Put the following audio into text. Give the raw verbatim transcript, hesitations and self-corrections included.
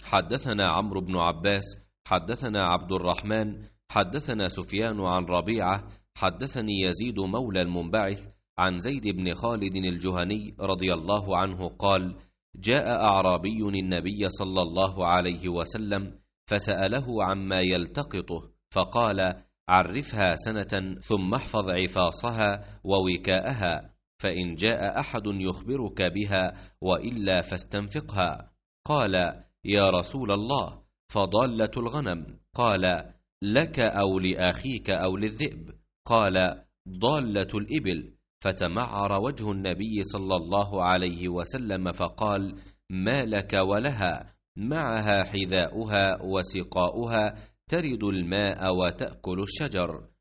حدثنا عمرو بن عباس حدثنا عبد الرحمن حدثنا سفيان عن ربيعة حدثني يزيد مولى المنبعث عن زيد بن خالد الجهني رضي الله عنه قال: جاء أعرابي النبي صلى الله عليه وسلم فسأله عما يلتقطه، فقال: عرفها سنة ثم احفظ عفاصها ووكاءها، فإن جاء أحد يخبرك بها وإلا فاستنفقها. قال: يا رسول الله، فضالة الغنم؟ قال: لك أو لأخيك أو للذئب؟ قال: ضالة الإبل. فتمعر وجه النبي صلى الله عليه وسلم فقال: ما لك ولها؟ معها حذاؤها وسقاؤها، ترد الماء وتأكل الشجر.